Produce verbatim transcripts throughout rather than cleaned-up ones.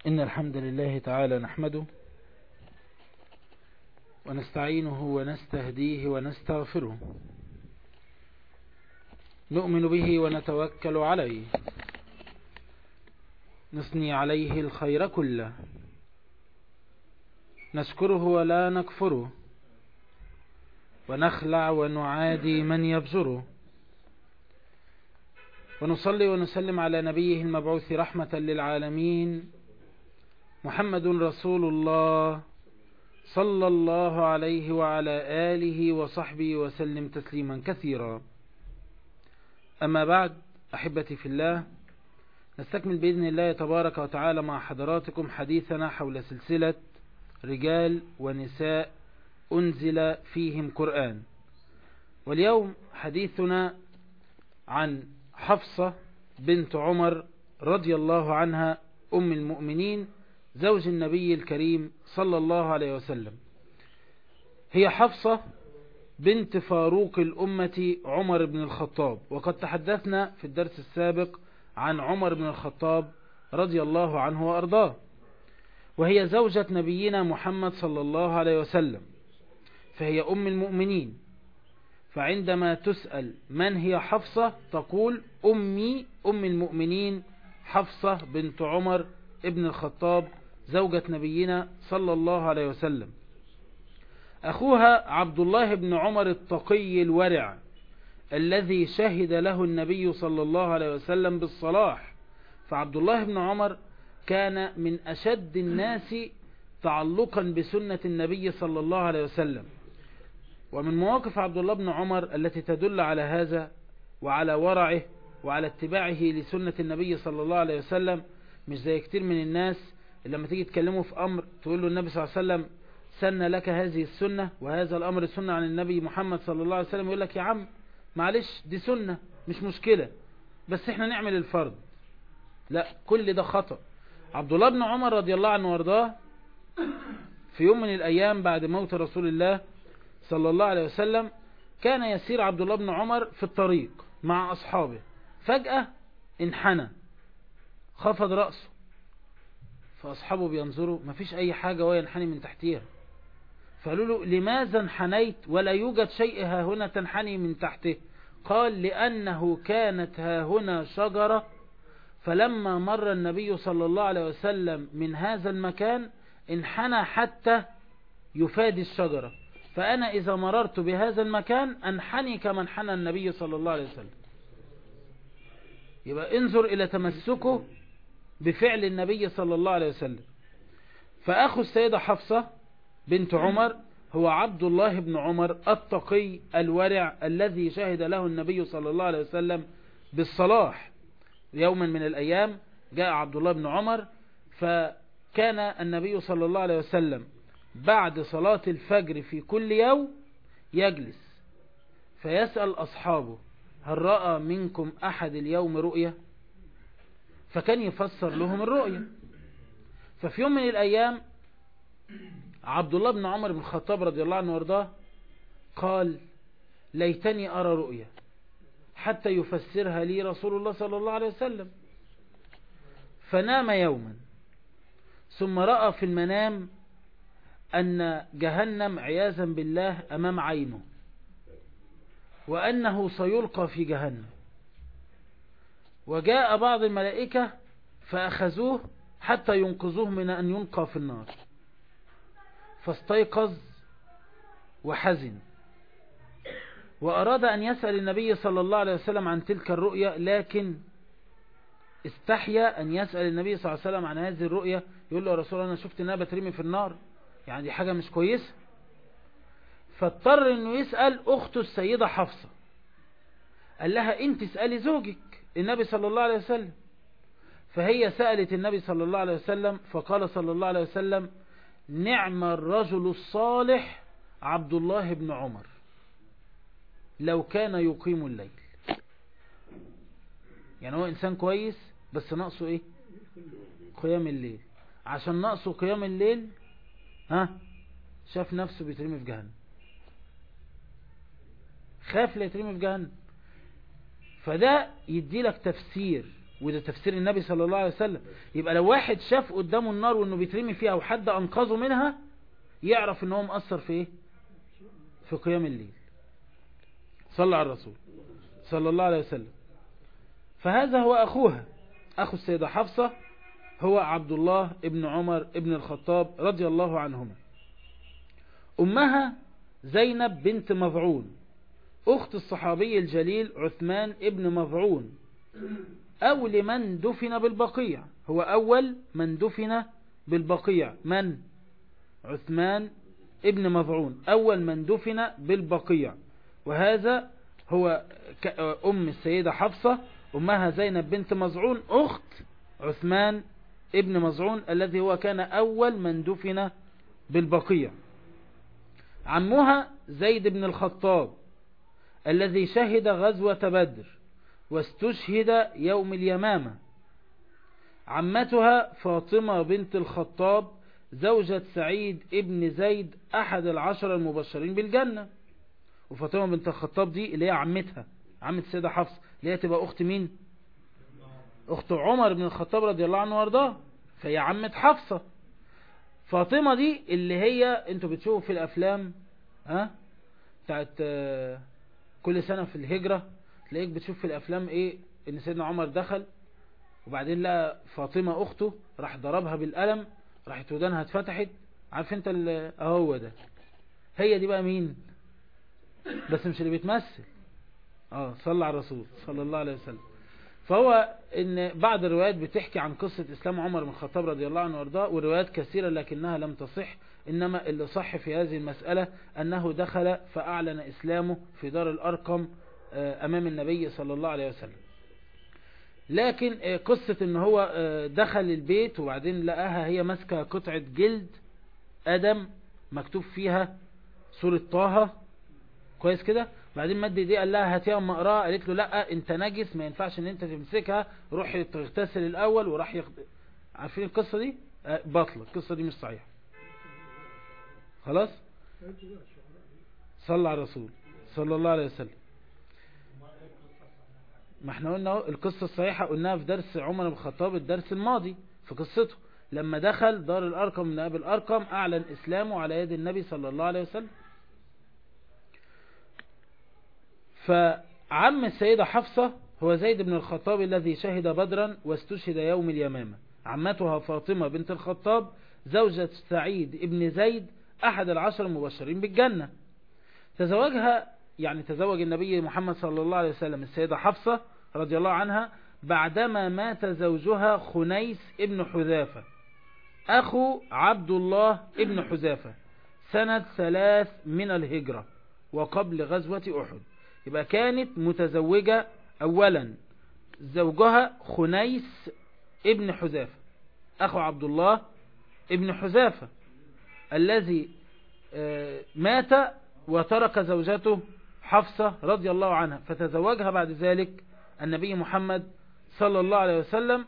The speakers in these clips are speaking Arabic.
إن الحمد لله تعالى نحمده ونستعينه ونستهديه ونستغفره، نؤمن به ونتوكل عليه، نثني عليه الخير كله، نشكره ولا نكفره، ونخلع ونعادي من يبزره، ونصلي ونسلم على نبيه المبعوث رحمة للعالمين محمد رسول الله صلى الله عليه وعلى آله وصحبه وسلم تسليما كثيرا. أما بعد، أحبتي في الله، نستكمل بإذن الله تبارك وتعالى مع حضراتكم حديثنا حول سلسلة رجال ونساء أنزل فيهم قرآن. واليوم حديثنا عن حفصة بنت عمر رضي الله عنها أم المؤمنين زوج النبي الكريم صلى الله عليه وسلم. هي حفصة بنت فاروق الأمة عمر بن الخطاب، وقد تحدثنا في الدرس السابق عن عمر بن الخطاب رضي الله عنه وأرضاه، وهي زوجة نبينا محمد صلى الله عليه وسلم، فهي أم المؤمنين. فعندما تسأل من هي حفصة تقول أمي أم المؤمنين حفصة بنت عمر ابن الخطاب زوجة نبينا صلى الله عليه وسلم. أخوها عبد الله بن عمر التقي الورع الذي شهد له النبي صلى الله عليه وسلم بالصلاح. فعبد الله بن عمر كان من أشد الناس تعلقا بسنة النبي صلى الله عليه وسلم. ومن مواقف عبد الله بن عمر التي تدل على هذا وعلى ورعه وعلى اتباعه لسنة النبي صلى الله عليه وسلم، مش زي كتير من الناس اللي لما تيجي تكلمه في أمر تقول له النبي صلى الله عليه وسلم سن لك هذه السنة وهذا الأمر السنة عن النبي محمد صلى الله عليه وسلم، يقول لك يا عم معلش دي سنة مش مشكلة بس احنا نعمل الفرض. لا، كل ده خطأ. عبد الله بن عمر رضي الله عنه وارضاه في يوم من الأيام بعد موت رسول الله صلى الله عليه وسلم كان يسير عبد الله بن عمر في الطريق مع أصحابه، فجأة انحنى خفض رأسه، فأصحابه بينظروا مفيش أي حاجة وينحني من تحتها، فقالوا له لماذا انحنيت ولا يوجد شيء ها هنا تنحني من تحته؟ قال لأنه كانت ها هنا شجرة، فلما مر النبي صلى الله عليه وسلم من هذا المكان انحنى حتى يفادي الشجرة، فأنا إذا مررت بهذا المكان أنحني كما انحنى النبي صلى الله عليه وسلم. يبقى انظر إلى تمسكه بفعل النبي صلى الله عليه وسلم. فأخو السيدة حفصة بنت عمر هو عبد الله بن عمر التقي الورع الذي شهد له النبي صلى الله عليه وسلم بالصلاح. يوما من الأيام جاء عبد الله بن عمر، فكان النبي صلى الله عليه وسلم بعد صلاة الفجر في كل يوم يجلس فيسأل أصحابه هل رأى منكم أحد اليوم رؤية؟ فكان يفسر لهم الرؤية. ففي يوم من الأيام عبد الله بن عمر بن الخطاب رضي الله عنه وارضاه قال ليتني أرى رؤية حتى يفسرها لي رسول الله صلى الله عليه وسلم. فنام يوما ثم رأى في المنام أن جهنم عياذا بالله أمام عينه، وأنه سيلقى في جهنم، وجاء بعض الملائكة فأخذوه حتى ينقذوه من أن يلقى في النار، فاستيقظ وحزن وأراد أن يسأل النبي صلى الله عليه وسلم عن تلك الرؤية، لكن استحيا أن يسأل النبي صلى الله عليه وسلم عن هذه الرؤية. يقول له يا رسول الله أنا شفت انها بترمي في النار، يعني دي حاجة مش كويسة. فاضطر انه يسأل اخته السيدة حفصة، قال لها انت اسألي زوجك النبي صلى الله عليه وسلم. فهي سألت النبي صلى الله عليه وسلم فقال صلى الله عليه وسلم نعم الرجل الصالح عبد الله بن عمر لو كان يقيم الليل. يعني هو انسان كويس بس ناقصه ايه؟ قيام الليل. عشان ناقصه قيام الليل ها شاف نفسه بيترمي في جهنم، خاف لا يترمي في جهنم. فده يدي لك تفسير وده تفسير النبي صلى الله عليه وسلم. يبقى لو واحد شاف قدامه النار وانه بيترمي فيها وحد انقذه منها يعرف ان هو مؤثر في ايه؟ في قيام الليل. صلى على الرسول صلى الله عليه وسلم. فهذا هو اخوها، اخو السيدة حفصة هو عبد الله ابن عمر ابن الخطاب رضي الله عنهما. امها زينب بنت مظعون اخت الصحابي الجليل عثمان ابن مظعون، اول من دفن بالبقيع، هو اول من دفن بالبقيع. من؟ عثمان ابن مظعون اول من دفن بالبقيع. وهذا هو ام السيدة حفصة، امها زينب بنت مظعون اخت عثمان ابن مظعون الذي هو كان اول من دفن بالبقيع. عمها زيد بن الخطاب الذي شهد غزوة بدر واستشهد يوم اليمامة. عمتها فاطمة بنت الخطاب زوجة سعيد ابن زيد أحد العشر المبشرين بالجنة. وفاطمة بنت الخطاب دي اللي هي عمتها، عمة السيدة حفصة، اللي هي تبقى أخت مين؟ أخت عمر بن الخطاب رضي الله عنه وارضاه، فهي عمة حفصة. فاطمة دي اللي هي انتوا بتشوفوا في الأفلام ها بتاعت كل سنة في الهجرة، تلاقيك بتشوف في الأفلام ايه، ان سيدنا عمر دخل وبعدين لقى فاطمة أخته راح ضربها بالقلم، راحت ودانها اتفتحت. عارف انت اهو ده، هي دي بقى مين؟ بس مش اللي بيتمثل. اه صلى على الرسول صلى الله عليه وسلم. فهو ان بعض الروايات بتحكي عن قصة اسلام عمر بن الخطاب رضي الله عنه وارضاه، وروايات كثيرة لكنها لم تصح. انما اللي صح في هذه المسألة انه دخل فاعلن اسلامه في دار الارقم امام النبي صلى الله عليه وسلم. لكن قصة ان هو دخل البيت وبعدين لقاها هي ماسكة قطعة جلد ادم مكتوب فيها سورة طه، كويس كده، بعدين مد دي قال لها هاتيها اما اقراها، قالت له لا انت نجس ما ينفعش ان انت تمسكها، روح تغتسل الاول. وراح يخد... عارفين القصة دي؟ باطلة، القصة دي مش صحيحة. خلاص صلى على الرسول صلى الله عليه وسلم. ما احنا قلنا القصة الصحيحة قلناها في درس عمر بن الخطاب الدرس الماضي، في قصته لما دخل دار الارقم من ابي الارقم اعلن اسلامه على يد النبي صلى الله عليه وسلم. فعم السيدة حفصة هو زيد بن الخطاب الذي شهد بدرا واستشهد يوم اليمامة. عمتها فاطمة بنت الخطاب زوجة سعيد ابن زيد أحد العشر المبشرين بالجنة. تزوجها يعني تزوج النبي محمد صلى الله عليه وسلم السيدة حفصة رضي الله عنها بعدما مات زوجها خنيس ابن حذافة أخو عبد الله ابن حذافة سنة ثلاث من الهجرة وقبل غزوة أحد. يبقى كانت متزوجة أولا زوجها خنيس ابن حذافة أخو عبد الله ابن حذافة الذي مات وترك زوجته حفصة رضي الله عنها، فتزوجها بعد ذلك النبي محمد صلى الله عليه وسلم.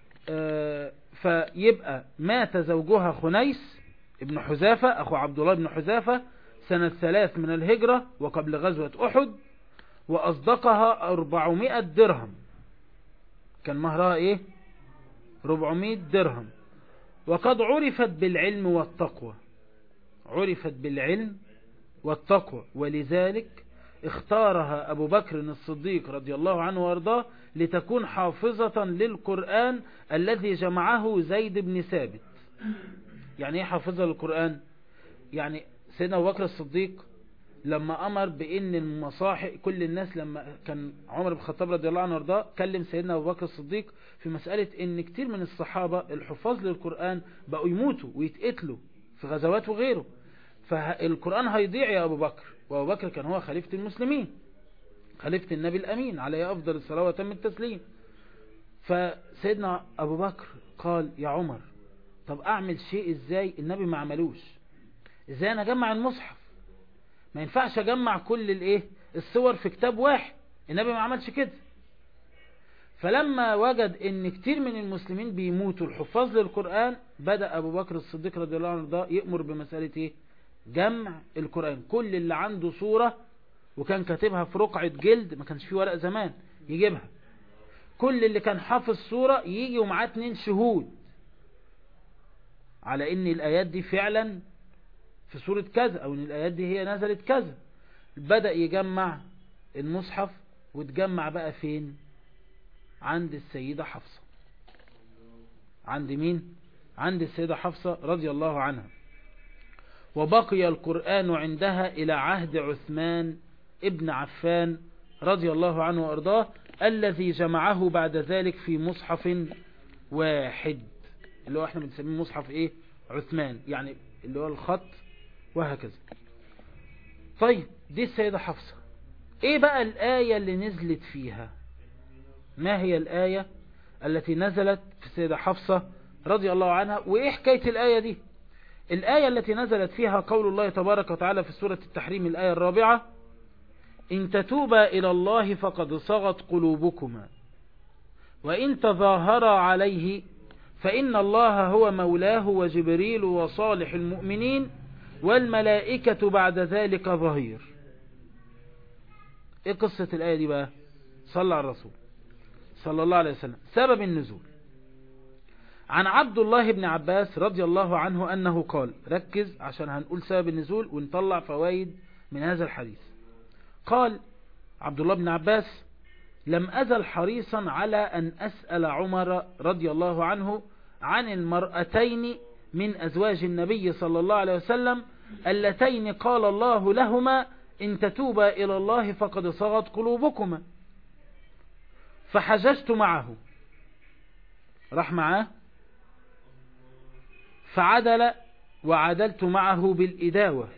فيبقى مات زوجها خنيس ابن حذافة أخو عبد الله ابن حذافة سنة ثلاث من الهجرة وقبل غزوة أحد، وأصدقها أربعمائة درهم، كان مهرها إيه؟ أربعمائة درهم. وقد عرفت بالعلم والتقوى، عرفت بالعلم والتقوى، ولذلك اختارها أبو بكر الصديق رضي الله عنه وارضاه لتكون حافظة للقرآن الذي جمعه زيد بن ثابت. يعني ايه حافظة للقرآن؟ يعني سيدنا أبو بكر الصديق لما أمر بأن المصاحف كل الناس، لما كان عمر بن الخطاب رضي الله عنه وارضاه كلم سيدنا أبو بكر الصديق في مسألة أن كتير من الصحابة الحفاظ للقرآن بقوا يموتوا ويتقتلوا في غزوات وغيره، فالقرآن هيضيع يا أبو بكر. وأبو بكر كان هو خليفة المسلمين، خليفة النبي الأمين عليه أفضل الصلاة وتم التسليم. فسيدنا أبو بكر قال يا عمر طب أعمل شيء إزاي النبي ما عملوش؟ إزاي أنا أجمع المصحف؟ ما ينفعش أجمع كل الإيه الصور في كتاب واحد، النبي ما عملش كده. فلما وجد ان كتير من المسلمين بيموتوا الحفاظ للقرآن، بدأ أبو بكر الصديق رضي الله عنه يأمر بمسألة إيه؟ جمع القرآن. كل اللي عنده صورة وكان كاتبها في رقعة جلد، ما كانش فيه ورق زمان، يجيبها كل اللي كان حافظ سورة يجي ومعاه اتنين شهود على ان الايات دي فعلا في سورة كذا، او ان الايات دي هي نزلت كذا. بدأ يجمع المصحف، وتجمع بقى فين؟ عند السيدة حفصة. عند مين؟ عند السيدة حفصة رضي الله عنها. وبقي القرآن عندها إلى عهد عثمان ابن عفان رضي الله عنه وأرضاه، الذي جمعه بعد ذلك في مصحف واحد، اللي هو احنا بنسميه مصحف ايه؟ عثمان، يعني اللي هو الخط وهكذا. طيب دي السيدة حفصة. ايه بقى الآية اللي نزلت فيها؟ ما هي الآية التي نزلت في السيدة حفصة رضي الله عنها؟ وايه حكاية الآية دي؟ الآية التي نزلت فيها قول الله تبارك وتعالى في سورة التحريم الآية الرابعة: إن تتوبا إلى الله فقد صغت قلوبكما وإن تظاهرا عليه فإن الله هو مولاه وجبريل وصالح المؤمنين والملائكة بعد ذلك ظهير. ايه قصة الآية دي بقى؟ صلى على الرسول صلى الله عليه وسلم. سبب النزول عن عبد الله بن عباس رضي الله عنه أنه قال، ركز عشان هنقول سبب النزول ونطلع فوائد من هذا الحديث. قال عبد الله بن عباس: لم أزل حريصا على أن أسأل عمر رضي الله عنه عن المرأتين من أزواج النبي صلى الله عليه وسلم اللتين قال الله لهما إن تتوبا إلى الله فقد صغت قلوبكما، فحججت معه، راح معاه، فعدل وعدلت معه بالإداوة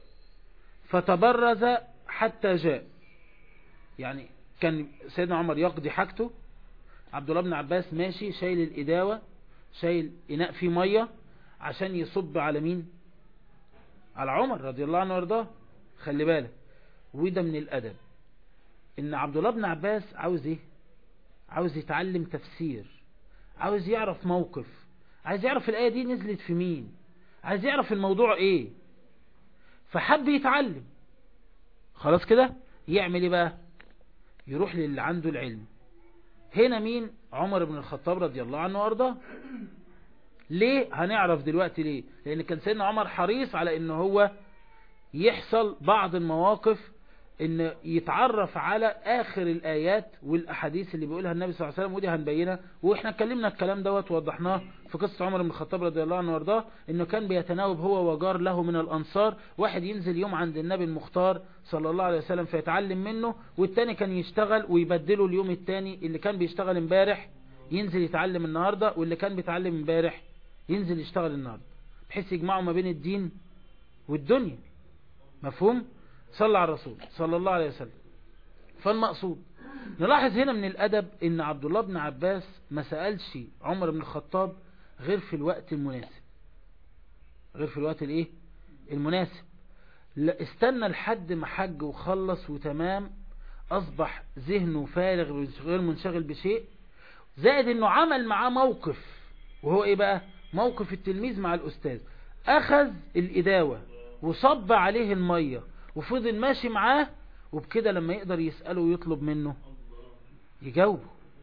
فتبرز حتى جاء. يعني كان سيدنا عمر يقضي حاجته، عبد الله بن عباس ماشي شايل الإداوة، شايل إناء فيه مية عشان يصب على مين؟ على عمر رضي الله عنه وارضاه. خلي بالك، وده من الأدب إن عبد الله بن عباس عاوز إيه؟ عاوز يتعلم تفسير، عاوز يعرف موقف، عايز يعرف الآية دي نزلت في مين، عايز يعرف الموضوع إيه، فحب يتعلم. خلاص كده يعمل إيه بقى؟ يروح للي عنده العلم. هنا مين؟ عمر بن الخطاب رضي الله عنه وارضاه. ليه؟ هنعرف دلوقتي ليه. لأن كان سيدنا عمر حريص على إنه هو يحصل بعض المواقف إن يتعرف على آخر الآيات والأحاديث اللي بيقولها النبي صلى الله عليه وسلم، ودي هنبينها. وإحنا اتكلمنا الكلام دوت ووضحناه في قصة عمر بن الخطاب رضي الله عنه وارضاه، إنه كان بيتناوب هو وجار له من الأنصار، واحد ينزل يوم عند النبي المختار صلى الله عليه وسلم فيتعلم منه، والتاني كان يشتغل ويبدله اليوم التاني، اللي كان بيشتغل امبارح ينزل يتعلم النهاردة، واللي كان بيتعلم امبارح ينزل يشتغل النهاردة، بحيث يجمعوا ما بين الدين والدنيا. مفهوم؟ صلى على الرسول صلى الله عليه وسلم. فالمقصود نلاحظ هنا من الأدب إن عبد الله بن عباس ما سألش عمر بن الخطاب غير في الوقت المناسب، غير في الوقت الايه المناسب. لا استنى لحد ما حج وخلص وتمام، أصبح ذهنه فارغ غير منشغل بشيء، زائد إنه عمل معاه موقف، وهو إيه بقى؟ موقف التلميذ مع الأستاذ. أخذ الإداوة وصب عليه المية وفضل ماشي معاه، وبكده لما يقدر يسأله ويطلب منه يجاوبه.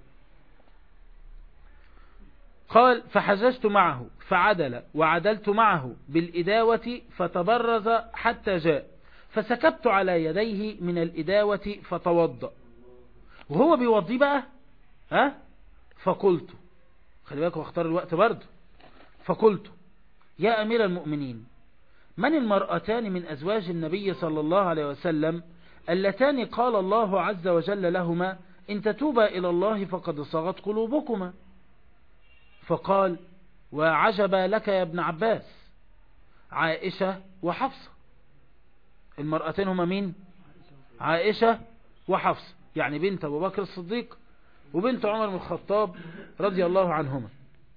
قال فحججت معه فعدل وعدلت معه بالإداوة فتبرز حتى جاء، فسكبت على يديه من الإداوة فتوضأ. وهو بيوضي بقى ها فقلت، خلي بالك واختار الوقت برضه، فقلت يا أمير المؤمنين، من المرأتان من أزواج النبي صلى الله عليه وسلم اللتان قال الله عز وجل لهما إن تتوبا إلى الله فقد صغت قلوبكما؟ فقال وعجب لك يا ابن عباس، عائشة وحفصة. المرأتين هما مين؟ عائشة وحفصة، يعني بنت أبو بكر الصديق وبنت عمر بن الخطاب رضي الله عنهما.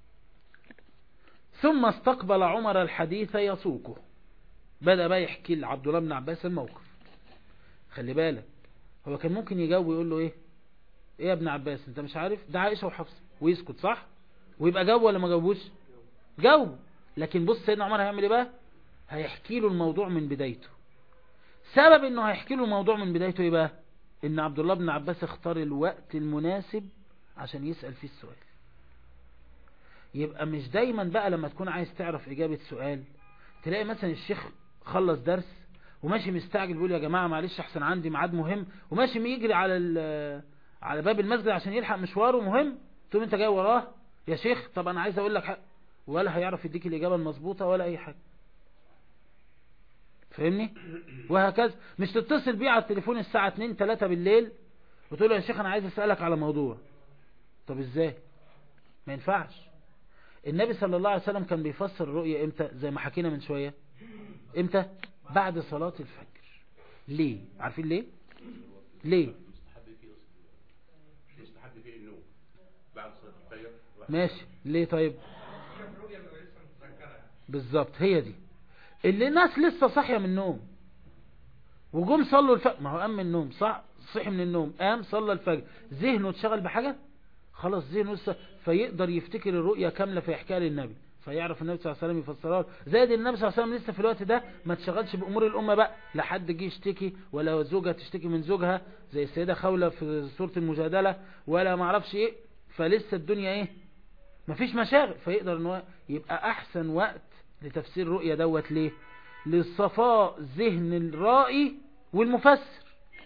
ثم استقبل عمر الحديث يسوقه، بدأ بقى يحكي لعبد الله بن عباس الموقف. خلي بالك، هو كان ممكن يجاوب ويقول له ايه ايه يا ابن عباس انت مش عارف ده عائشة وحفصة ويسكت، صح؟ ويبقى جاوب ولا ما جاوبوش؟ جاوب. لكن بص سيدنا عمر هيعمل ايه بقى؟ هيحكي له الموضوع من بدايته. سبب انه هيحكي له الموضوع من بدايته ايه بقى؟ ان عبد الله بن عباس اختار الوقت المناسب عشان يسأل فيه السؤال. يبقى مش دايما بقى لما تكون عايز تعرف إجابة سؤال تلاقي مثلا الشيخ خلص درس وماشي مستعجل بيقول يا جماعة معلش احسن عندي ميعاد مهم، وماشي يجري على على باب المسجد عشان يلحق مشواره مهم، تقوم انت جاي وراه يا شيخ طب انا عايز اقول لك حاجة، ولا هيعرف يديك الإجابة المظبوطة ولا اي حاجة. فاهمني؟ وهكذا مش تتصل بيه على التليفون الساعة اتنين تلاتة بالليل وتقول له يا شيخ انا عايز اسألك على موضوع. طب ازاي؟ ما ينفعش. النبي صلى الله عليه وسلم كان بيفسر الرؤية امتى؟ زي ما حكينا من شوية، امتى؟ بعد صلاة الفجر. ليه؟ عارفين ليه؟ ليه؟ ماشي ليه طيب؟ بالظبط هي دي اللي الناس لسه صاحية من النوم وجم صلوا الفجر، ما هو قام من النوم صح، صحي من النوم قام صلى الفجر، ذهنه اتشغل بحاجة خلاص ذهنه لسه، فيقدر يفتكر الرؤية كاملة فيحكيها للنبي فيعرف النبي صلى الله عليه وسلم يفسرها. زائد النبي صلى الله عليه وسلم لسه في الوقت ده ما تشغلش بأمور الأمة بقى، لا حد جه يشتكي ولا زوجها تشتكي من زوجها زي السيدة خولة في سورة المجادلة ولا ما اعرفش ايه، فلسه الدنيا ايه مفيش مشاغل، فيقدر انه يبقى احسن وقت لتفسير الرؤية دوت. ليه؟ للصفاء ذهن الرائي والمفسر.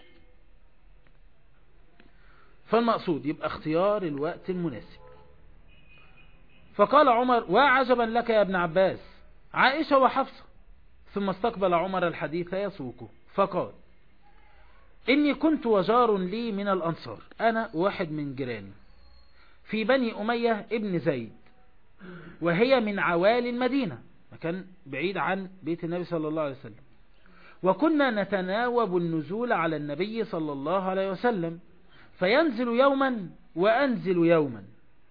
فالمقصود يبقى اختيار الوقت المناسب. فقال عمر وعجبا لك يا ابن عباس عائشة وحفصة. ثم استقبل عمر الحديث يسوقه فقال إني كنت وجار لي من الأنصار، أنا واحد من جيراني في بني أمية ابن زيد، وهي من عوالي المدينة، مكان بعيد عن بيت النبي صلى الله عليه وسلم، وكنا نتناوب النزول على النبي صلى الله عليه وسلم فينزل يوما وأنزل يوما.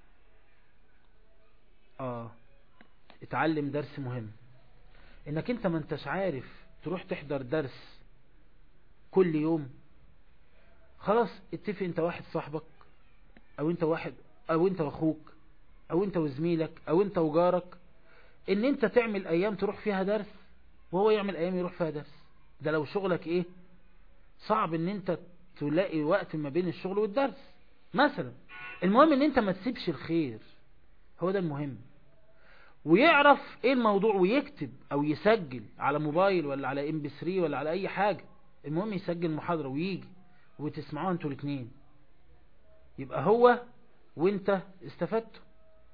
آه اتعلم درس مهم، انك انت ما انتش عارف تروح تحضر درس كل يوم، خلاص اتفق انت واحد صاحبك او انت واحد او انت واخوك او انت وزميلك او انت وجارك ان انت تعمل ايام تروح فيها درس وهو يعمل ايام يروح فيها درس. ده لو شغلك ايه صعب ان انت تلاقي وقت ما بين الشغل والدرس مثلا. المهم ان انت ما تسيبش الخير، هو ده المهم، ويعرف ايه الموضوع ويكتب او يسجل على موبايل ولا على ام بي ثري ولا على اي حاجة، المهم يسجل محاضرة ويجي وتسمعوها انتوا الاثنين، يبقى هو وانت استفدتوا.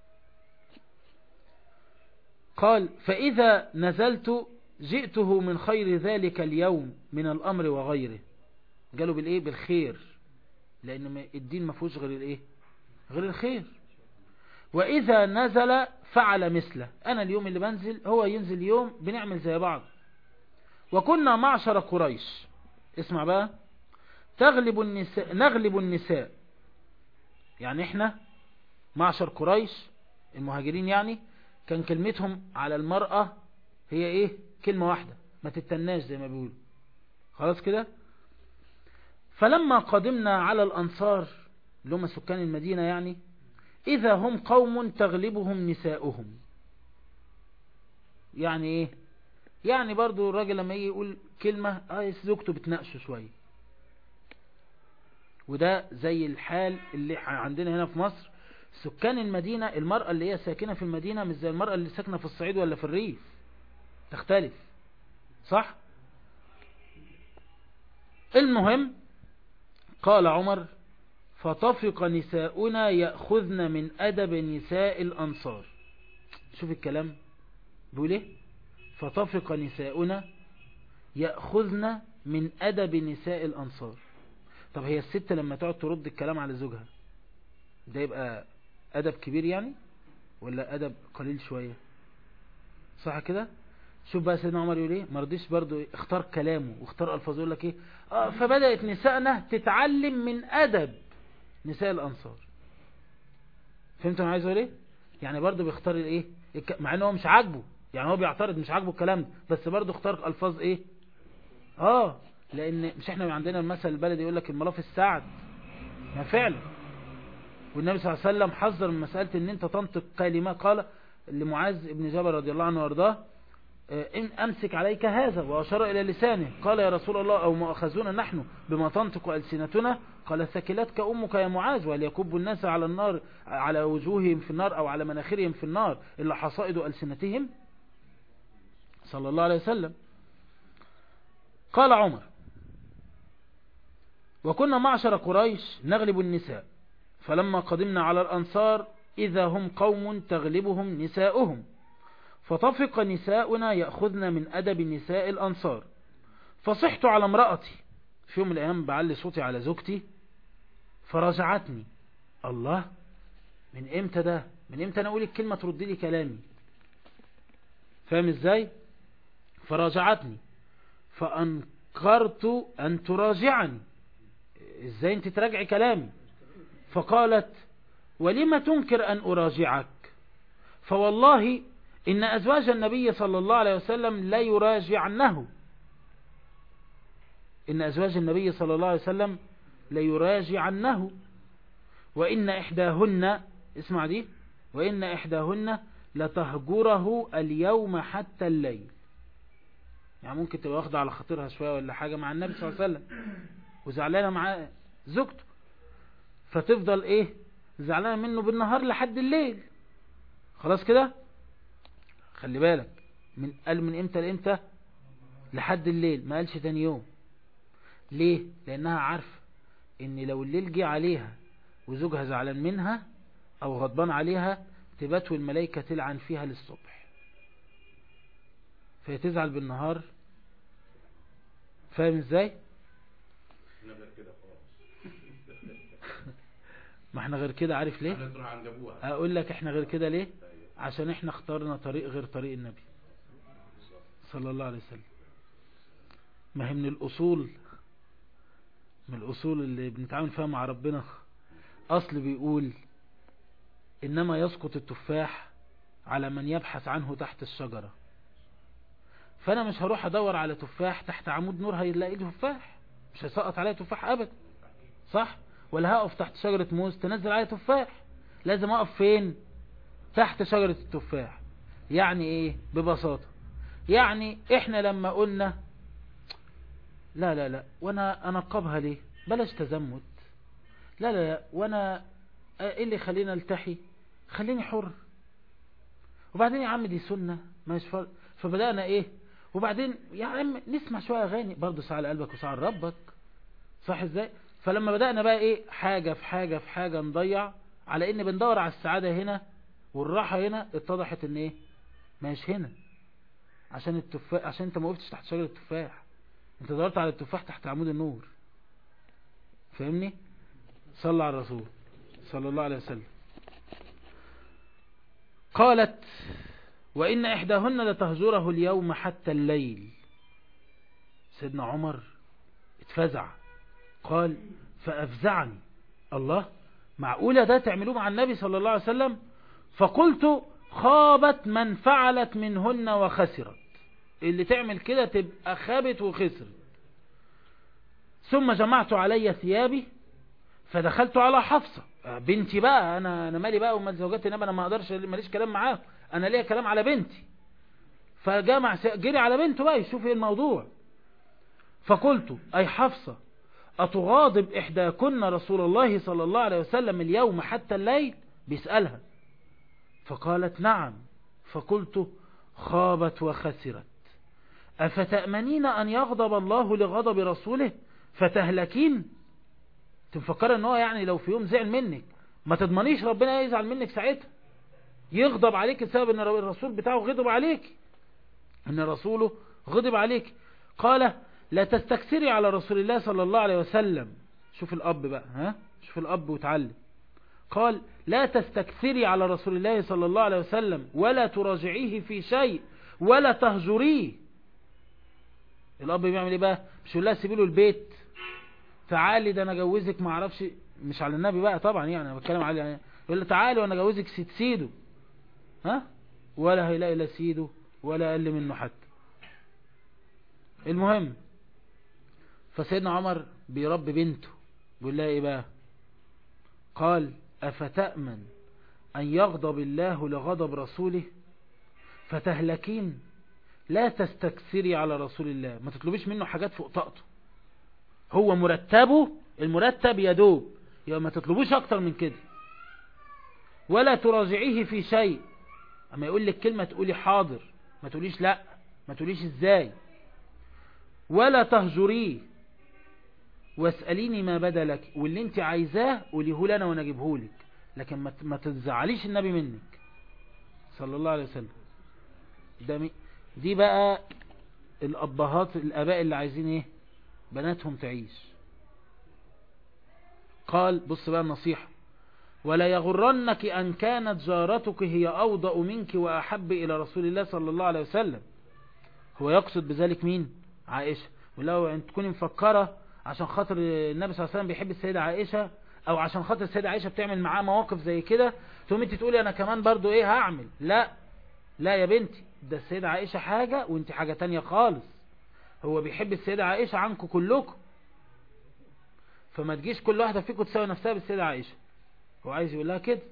قال فإذا نزلت جئته من خير ذلك اليوم من الأمر وغيره. قالوا بالإيه؟ بالخير، لأن الدين ما فيهوش غير الإيه؟ غير الخير. وإذا نزل فعل مثله، أنا اليوم اللي بنزل هو ينزل يوم، بنعمل زي بعض. وكنا معشر قريش، اسمع بقى، تغلب النساء نغلب النساء، يعني احنا معشر قريش المهاجرين يعني كان كلمتهم على المرأة هي ايه؟ كلمة واحدة، ما تتناش زي ما بيقولوا، خلاص كده. فلما قدمنا على الأنصار اللي هم سكان المدينة يعني، إذا هم قوم تغلبهم نساؤهم. يعني ايه؟ يعني برضو الراجل لما يجي يقول كلمة اه زوجته بتناقشه شوية، وده زي الحال اللي عندنا هنا في مصر. سكان المدينة، المرأة اللي هي ساكنة في المدينة مش زي المرأة اللي ساكنة في الصعيد ولا في الريف، تختلف، صح؟ المهم قال عمر فطفق نساؤنا يأخذن من أدب نساء الأنصار. شوف الكلام بيقول ايه؟ فطفق نساؤنا يأخذن من أدب نساء الأنصار. طب هي الست لما تقعد ترد الكلام على زوجها ده يبقى أدب كبير يعني ولا أدب قليل شوية؟ صح كده؟ شوف بقى سيدنا عمر يقول ايه، مرضيش برضو اختار كلامه واختار ألفاظه، يقول لك ايه؟ آه فبدأت نساءنا تتعلم من أدب نساء الأنصار. فهمتوا انا عايز اقول ايه؟ يعني برضو بيختار الايه، مع انه هو مش عاجبه، يعني هو بيعترض مش عاجبه الكلام ده، بس برضو اختار ألفاظ ايه؟ اه لان مش احنا عندنا المثل البلدي يقول لك الملاف السعد، ما فعلا. والنبي صلى الله عليه وسلم حذر من مسألة ان انت تنطق كلمة، قال لمعاذ بن جبل رضي الله عنه وارضاه إن أمسك عليك هذا، وأشار إلى لسانه. قال يا رسول الله أو مؤخذون نحن بما تنطق ألسنتنا؟ قال ثكلتك أمك يا معاذ، وهل يكب الناس على النار على وجوههم في النار أو على مناخرهم في النار إلا حصائد ألسنتهم؟ صلى الله عليه وسلم. قال عمر وكنا معشر قريش نغلب النساء، فلما قدمنا على الأنصار إذا هم قوم تغلبهم نساؤهم، فطفق نساؤنا يأخذن من أدب نساء الأنصار، فصحت على امرأتي في يوم من الأيام، بعلي صوتي على زوجتي، فرجعتني. الله، من امتى ده؟ من امتى انا اقول الكلمة ترد لي كلامي؟ فاهم ازاي؟ فرجعتني فأنكرت أن تراجعني، ازاي انت تراجعي كلامي؟ فقالت ولم تنكر أن أراجعك؟ فوالله إن أزواج النبي صلى الله عليه وسلم لا يراجعنه، إن أزواج النبي صلى الله عليه وسلم لا يراجعنه، وإن إحداهن، اسمع دي، وإن إحداهن لتهجره اليوم حتى الليل. يعني ممكن تبقى واخدة على خاطرها شوية ولا حاجة مع النبي صلى الله عليه وسلم وزعلانة مع زوجته، فتفضل ايه زعلانة منه بالنهار لحد الليل. خلاص كده، خلي بالك، من قال من امتى لامتى؟ لحد الليل، ما قالش تاني يوم. ليه؟ لانها عارفة ان لو الليل جه عليها وزوجها زعلان منها او غضبان عليها تبات والملائكة تلعن فيها للصبح، فهي تزعل بالنهار. فاهم ازاي؟ ما احنا غير كده، عارف ليه؟ اقول لك احنا غير كده ليه؟ عشان احنا اخترنا طريق غير طريق النبي صلى الله عليه وسلم. ما هي من الاصول، من الاصول اللي بنتعامل فيها مع ربنا، اصل بيقول انما يسقط التفاح على من يبحث عنه تحت الشجرة. فانا مش هروح ادور على تفاح تحت عمود نور هيلاقي تفاح، مش هيسقط عليه تفاح ابدا، صح؟ ولا هقف تحت شجرة موز تنزل عليه تفاح، لازم اقف فين؟ تحت شجرة التفاح. يعني ايه ببساطة؟ يعني احنا لما قلنا لا لا لا وانا انقبها ليه، بلاش تزمت، لا لا لا وانا ايه اللي خلينا التحي، خليني حر، وبعدين يا عم دي سنة مش فرق. فبدأنا ايه، وبعدين يا عم نسمع شوية اغاني برضو، ساعة لقلبك وساعة لربك، صح ازاي؟ فلما بدأنا بقى ايه، حاجة في حاجة في حاجة نضيع، على ان بندور على السعادة هنا والراحة هنا، اتضحت ان ايه، ماش هنا، عشان التفاح، عشان انت ما وقفتش تحت شجرة التفاح، انت دورت على التفاح تحت عمود النور. فاهمني؟ صلى على الرسول صلى الله عليه وسلم. قالت وإن إحداهن لتهجره اليوم حتى الليل. سيدنا عمر اتفزع، قال فأفزعني، الله، معقولة ده تعملوه مع النبي صلى الله عليه وسلم؟ فقلت خابت من فعلت منهن وخسرت، اللي تعمل كده تبقى خابت وخسرت. ثم جمعت علي ثيابي فدخلت على حفصة بنتي بقى، انا انا مالي بقى ومال زوجات النبي، انا ما اقدرش ماليش كلام معاه، انا ليا كلام على بنتي. فجمع جري على بنته بقى يشوف ايه الموضوع. فقلت اي حفصة اتغاضب احداكن رسول الله صلى الله عليه وسلم اليوم حتى الليل؟ بيسألها. فقالت نعم. فقلت خابت وخسرت، افتأمنين ان يغضب الله لغضب رسوله فتهلكين؟ تفكر ان هو يعني لو في يوم زعل منك ما تضمنيش ربنا يزعل منك ساعتها، يغضب عليك بسبب ان الرسول بتاعه غضب عليك، ان رسوله غضب عليك. قال لا تستكثري على رسول الله صلى الله عليه وسلم. شوف الاب بقى، ها، شوف الاب وتعلم. قال لا تستكثري على رسول الله صلى الله عليه وسلم ولا تراجعيه في شيء ولا تهجريه. الاب بيعمل ايه بقى؟ مش يقول لها سيبي له البيت، تعالي ده انا اجوزك ما اعرفش، مش على النبي بقى طبعا، يعني انا بتكلم عليه، يعني يقول له تعالي وانا اجوزك ست سيده، ها، ولا هيلاقي لا سيده ولا اقل منه حتى. المهم، فسيدنا عمر بيربي بنته، بيقول لها ايه بقى؟ قال افتأمن ان يغضب الله لغضب رسوله فتهلكين؟ لا تستكثري على رسول الله، ما تطلبيش منه حاجات فوق طاقته، هو مرتبه المرتب يدوب، يبقى ما تطلبوش اكتر من كده. ولا تراجعيه في شيء، اما يقول لك كلمة تقولي حاضر، ما تقوليش لا، ما تقوليش ازاي. ولا تهجريه، واسأليني ما بدا لك، واللي انت عايزاه قوليه لنا وانا اجيبه لك، لكن ما تزعليش النبي منك صلى الله عليه وسلم. ده دي بقى الابهات الاباء اللي عايزين ايه بناتهم تعيش. قال بص بقى النصيحة: ولا يغرنك أن كانت جارتك هي أوضأ منك وأحب إلى رسول الله صلى الله عليه وسلم. هو يقصد بذلك مين؟ عائشة. ولو أنت تكوني مفكرة عشان خاطر النبي صلى الله عليه وسلم بيحب السيدة عائشة، أو عشان خاطر السيدة عائشة بتعمل معاه مواقف زي كده تقوم انت تقولي أنا كمان برضو إيه هعمل. لا لا يا بنتي، ده السيدة عائشة حاجة وانت حاجة تانية خالص. هو بيحب السيدة عائشة عنكم كلكم، فما تجيش كل واحدة فيكم تساوي نفسها بالسيدة عائشة. هو عايز يقول لها كده.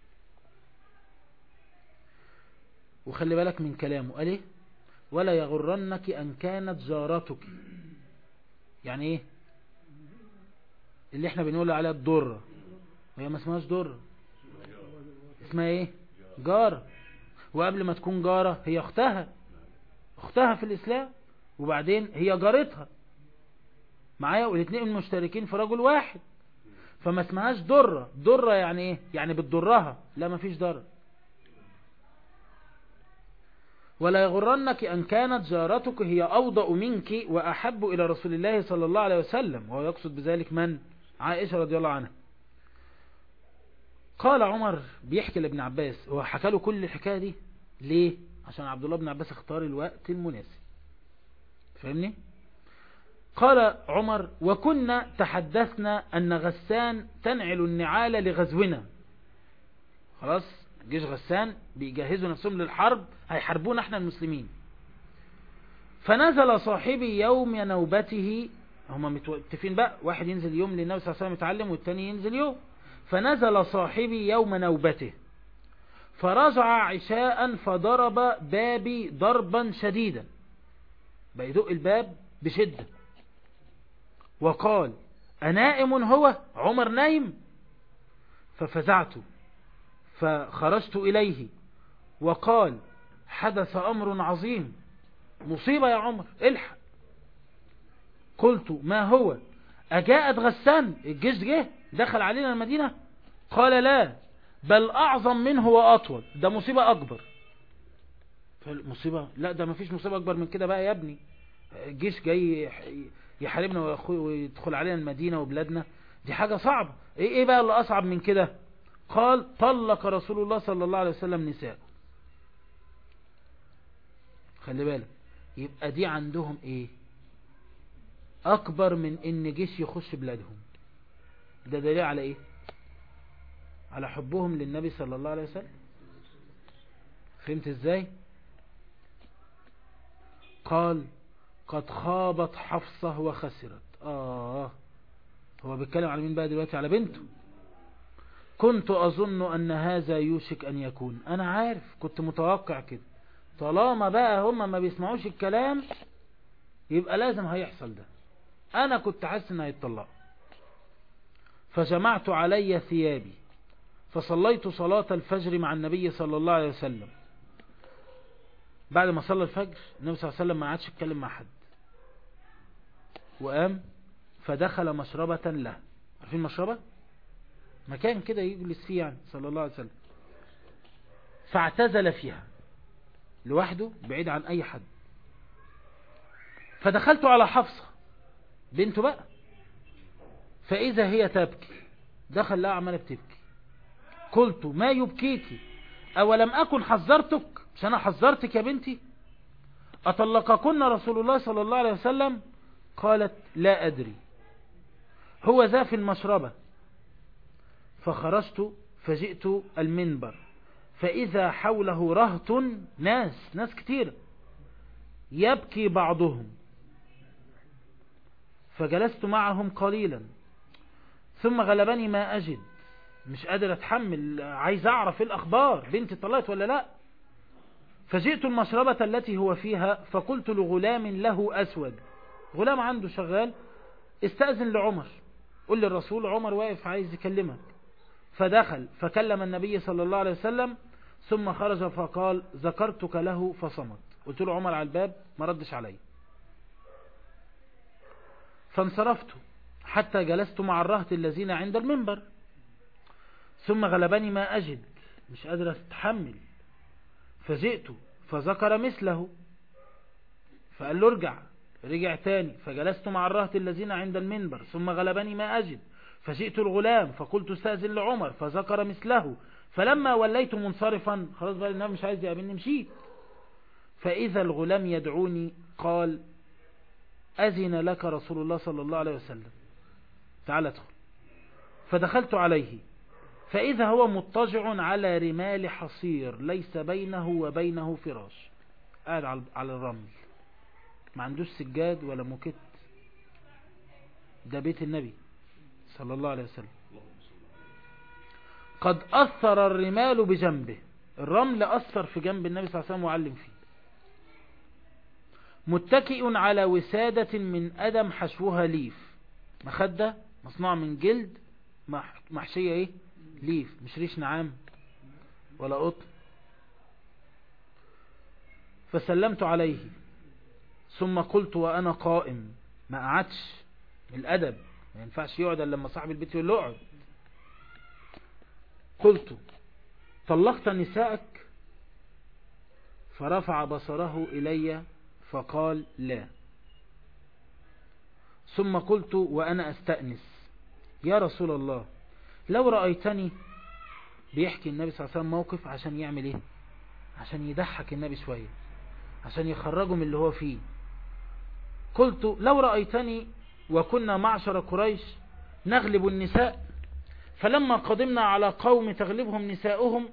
وخلي بالك من كلامه، قال ايه؟ ولا يغرنك أن كانت جارتك. يعني ايه؟ اللي احنا بنقول عليها الضرة، وهي ما اسمهاش ضرة، اسمها ايه؟ جارة. وقبل ما تكون جارة هي اختها، اختها في الإسلام، وبعدين هي جارتها معايا، والاثنين مشتركين في رجل واحد، فما اسمهاش ضرة. ضرة يعني ايه؟ يعني بتضرها، لا ما فيش ضرر. ولا يغرنك أن كانت جارتك هي أوضأ منك وأحب إلى رسول الله صلى الله عليه وسلم. وهو يقصد بذلك من؟ عائشة رضي الله عنها. قال عمر بيحكي لابن عباس، هو حكى له كل الحكاية دي ليه؟ عشان عبد الله بن عباس اختار الوقت المناسب، فاهمني؟ قال عمر: وكنا تحدثنا أن غسان تنعل النعال لغزونا. خلاص جيش غسان بيجهزوا نفسهم للحرب، هيحاربونا احنا المسلمين. فنزل صاحبي يوم نوبته، هما متفقين بقى، واحد ينزل يوم للنبي صلى الله عليه وسلم يتعلم، والتاني ينزل يوم. فنزل صاحبي يوم نوبته فرجع عشاء فضرب بابي ضربا شديدا، بيدق الباب بشدة، وقال: أنائم هو؟ عمر نايم؟ ففزعت فخرجت إليه وقال: حدث أمر عظيم، مصيبة يا عمر، الحق. قلت: ما هو؟ أجاءت غسان؟ الجيش جه دخل علينا المدينة؟ قال: لا، بل أعظم منه وأطول، ده مصيبة أكبر. فالمصيبة لا، ده ما فيش مصيبة أكبر من كده بقى يا ابني، الجيش جاي يحاربنا ويدخل علينا المدينة وبلادنا، دي حاجة صعبة. ايه ايه بقى اللي أصعب من كده؟ قال: طلق رسول الله صلى الله عليه وسلم نساء. خلي بالك، يبقى دي عندهم ايه اكبر من ان جيش يخش بلادهم. ده دليل على ايه؟ على حبهم للنبي صلى الله عليه وسلم. فهمت ازاي؟ قال: قد خابت حفصة وخسرت. آه هو بيتكلم على مين بقى دلوقتي؟ على بنته. كنت أظن أن هذا يوشك أن يكون، أنا عارف، كنت متوقع كده، طالما بقى هم ما بيسمعوش الكلام يبقى لازم هيحصل ده. أنا كنت حاسس أن هيتطلقوا. فجمعت علي ثيابي فصليت صلاة الفجر مع النبي صلى الله عليه وسلم. بعد ما صلى الفجر النبي صلى الله عليه وسلم ما عادش يتكلم مع حد، وقام فدخل مشربة له. عارفين مشربة؟ مكان كده يجلس فيه يعني صلى الله عليه وسلم. فاعتزل فيها لوحده بعيد عن أي حد. فدخلت على حفصة بنته بقى، فإذا هي تبكي، دخل لها عمالة بتبكي. قلت: ما يبكيك؟ أولم أكن حذرتك؟ مش أنا حذرتك يا بنتي؟ أطلقكن رسول الله صلى الله عليه وسلم؟ قالت: لا أدري، هو ذا في المشربة. فخرجت فجئت المنبر فإذا حوله رهط، ناس ناس كتير، يبكي بعضهم. فجلست معهم قليلا ثم غلبني ما أجد، مش قادر أتحمل، عايز أعرف إيه الأخبار، بنتي طلعت ولا لا. فجئت المشربة التي هو فيها فقلت لغلام له أسود، غلام عنده شغال، استأذن لعمر، قل للرسول عمر واقف عايز يكلمك. فدخل فكلم النبي صلى الله عليه وسلم، ثم خرج فقال ذكرتك له فصمت. قلت له عمر على الباب، ما ردش علي. فانصرفت حتى جلست مع الرهط الذين عند المنبر، ثم غلبني ما أجد، مش قادر أتحمل، فجئت فذكر مثله، فقال له ارجع، رجع تاني، فجلست مع الرهط الذين عند المنبر، ثم غلبني ما أجد، فجئت الغلام فقلت استأذن لعمر فذكر مثله، فلما وليت منصرفا، خلاص بقى النبي مش عايز يقابلني، مشيت، فإذا الغلام يدعوني قال أذن لك رسول الله صلى الله عليه وسلم، تعال ادخل. فدخلت عليه فإذا هو مضطجع على رمال حصير ليس بينه وبينه فراش، قاعد على الرمل، ما عندوش سجاد ولا موكت، ده بيت النبي صلى الله عليه وسلم. قد أثر الرمال بجنبه، الرمل أثر في جنب النبي صلى الله عليه وسلم وعلم فيه. متكئ على وسادة من أدم حشوها ليف، مخدة مصنوع من جلد محشية ايه ليف، مش ريش نعام ولا قطن. فسلمت عليه ثم قلت وأنا قائم، ما قعدش، الأدب ما ينفعش يقعد الا لما صاحب البيت يقول له اقعد. قلت طلقت نسائك؟ فرفع بصره إلي فقال لا. ثم قلت وأنا أستأنس يا رسول الله لو رأيتني، بيحكي النبي صلى الله عليه وسلم موقف عشان يعمل ايه، عشان يضحك النبي شوية، عشان يخرجه من اللي هو فيه. قلت لو رأيتني وكنا معشر قريش نغلب النساء، فلما قدمنا على قوم تغلبهم نساؤهم،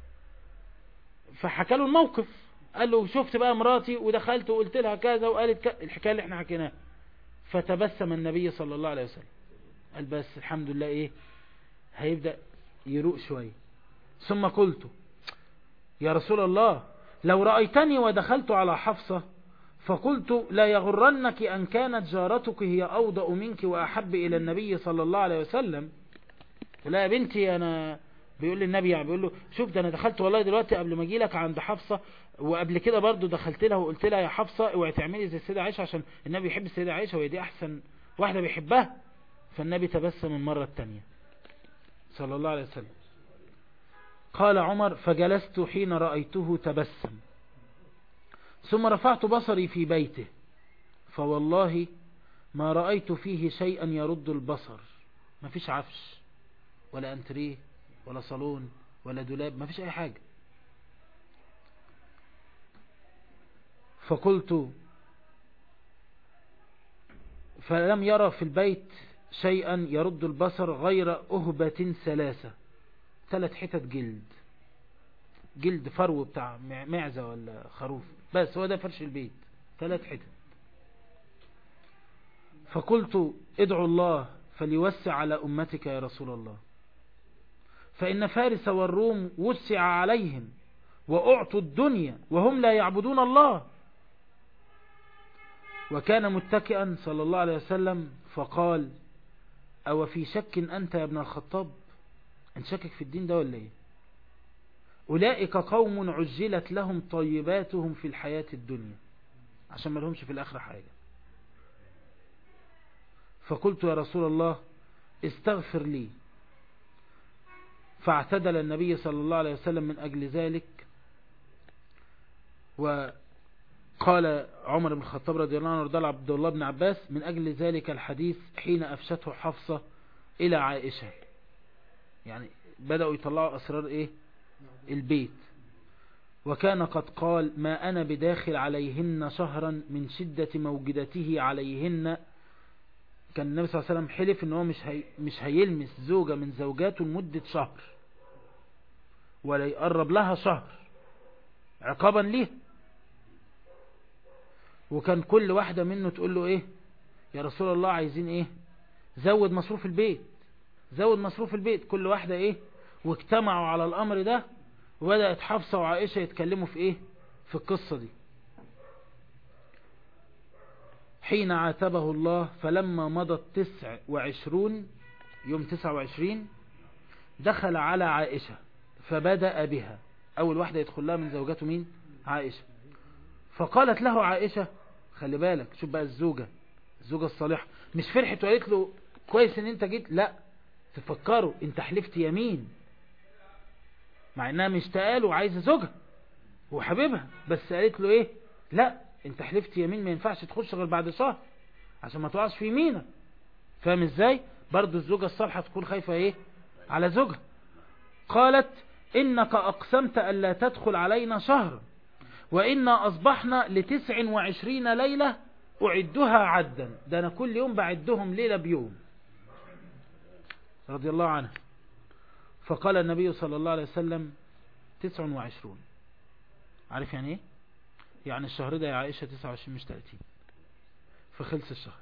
فحكى له الموقف، قال له شفت بقى مراتي ودخلت وقلت لها كذا وقالت كذا، الحكاية اللي احنا حكيناها. فتبسم النبي صلى الله عليه وسلم، قال بس الحمد لله ايه هيبدأ يروق شوية. ثم قلت يا رسول الله لو رأيتني ودخلت على حفصة فقلت لا يغرنك أن كانت جارتك هي أوضأ منك وأحب إلى النبي صلى الله عليه وسلم. لا يا بنتي أنا، بيقول لي النبي يعني، بيقول له شوف ده أنا دخلت والله دلوقتي قبل ما أجي لك عند حفصة، وقبل كده برضو دخلت لها وقلت لها يا حفصة اوعي تعملي زي السيدة عائشة، عشان النبي يحب السيدة عائشة وهي دي أحسن واحدة بيحبها. فالنبي تبسم المرة الثانية صلى الله عليه وسلم. قال عمر فجلست حين رأيته تبسم، ثم رفعت بصري في بيته فوالله ما رأيت فيه شيئا يرد البصر، ما فيش عفش ولا انتريه ولا صالون ولا دولاب، ما فيش اي حاجة. فقلت فلم يرى في البيت شيئا يرد البصر غير أهبة ثلاثة، ثلاث حتت جلد، جلد فرو بتاع معزة ولا خروف، بس هو ده فرش البيت، ثلاث حتت. فقلت ادعو الله فليوسع على أمتك يا رسول الله، فإن فارس والروم وسع عليهم وأعطوا الدنيا وهم لا يعبدون الله. وكان متكئا صلى الله عليه وسلم فقال أو في شك أنت يا ابن الخطاب، أنت شكك في الدين ده ولا إيه؟ أولئك قوم عجلت لهم طيباتهم في الحياة الدنيا، عشان ما لهمش في الآخرة حاجة. فقلت يا رسول الله استغفر لي، فاعتدل النبي صلى الله عليه وسلم من أجل ذلك. وقال عمر بن الخطاب رضي الله عنه رضي عبد الله بن عباس من أجل ذلك الحديث حين أفشته حفصة إلى عائشة، يعني بدأوا يطلعوا أسرار إيه البيت. وكان قد قال ما أنا بداخل عليهن شهرا من شدة موجدته عليهن. كان النبي صلى الله عليه وسلم حلف ان هو مش هي مش هيلمس زوجة من زوجاته لمدة شهر ولا يقرب لها شهر عقابا ليه. وكان كل واحدة منه تقول له ايه يا رسول الله عايزين ايه، زود مصروف البيت، زود مصروف البيت، كل واحدة ايه. واجتمعوا على الامر ده، وبدأت حفصة وعائشة يتكلموا في ايه في القصة دي. حين عاتبه الله فلما مضت تسع وعشرون يوم تسع وعشرين دخل على عائشة فبدأ بها، أول واحدة يدخل لها من زوجته مين؟ عائشة. فقالت له عائشة، خلي بالك شوف بقى الزوجة الزوجة الصالحة، مش فرحت وقالت له كويس ان انت جيت، لا تفكروا انت حلفت يمين، مع انها مشتاقه له وعايزه زوجها وحبيبها، بس قالت له ايه؟ لا انت حلفت يمين ما ينفعش تخش غير بعد شهر عشان ما تقعش في يمينك. فاهم ازاي؟ برضو الزوجة الصالحة تكون خايفة ايه على زوجها. قالت انك اقسمت الا تدخل علينا شهرا وإنا أصبحنا لتسع وعشرين ليلة أعدها عدا، ده أنا كل يوم بعدهم ليلة بيوم، رضي الله عنه. فقال النبي صلى الله عليه وسلم تسع وعشرون، عارف يعني ايه؟ يعني الشهر ده يا عائشة تسعة وعشرين مش ثلاثين، فخلص الشهر.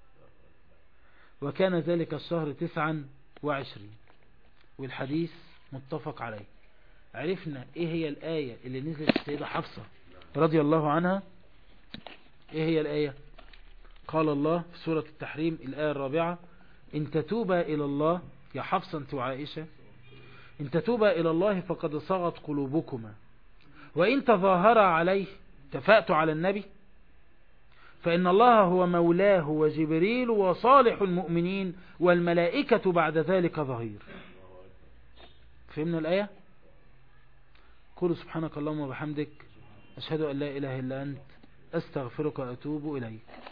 وكان ذلك الشهر تسعا وعشرين، والحديث متفق عليه. عرفنا ايه هي الآية اللي نزلت السيدة حفصة رضي الله عنها. ايه هي الآية؟ قال الله في سورة التحريم الآية الرابعة: إن تتوبا إلى الله، يا حفصة انت وعائشة، إن تتوبا إلى الله فقد صغت قلوبكما، وإن تظاهرا عليه، اتفقتوا على النبي، فإن الله هو مولاه وجبريل وصالح المؤمنين والملائكة بعد ذلك ظهير. فهمنا الآية؟ قولوا سبحانك اللهم وبحمدك، أشهد أن لا إله إلا أنت، أستغفرك وأتوب إليك.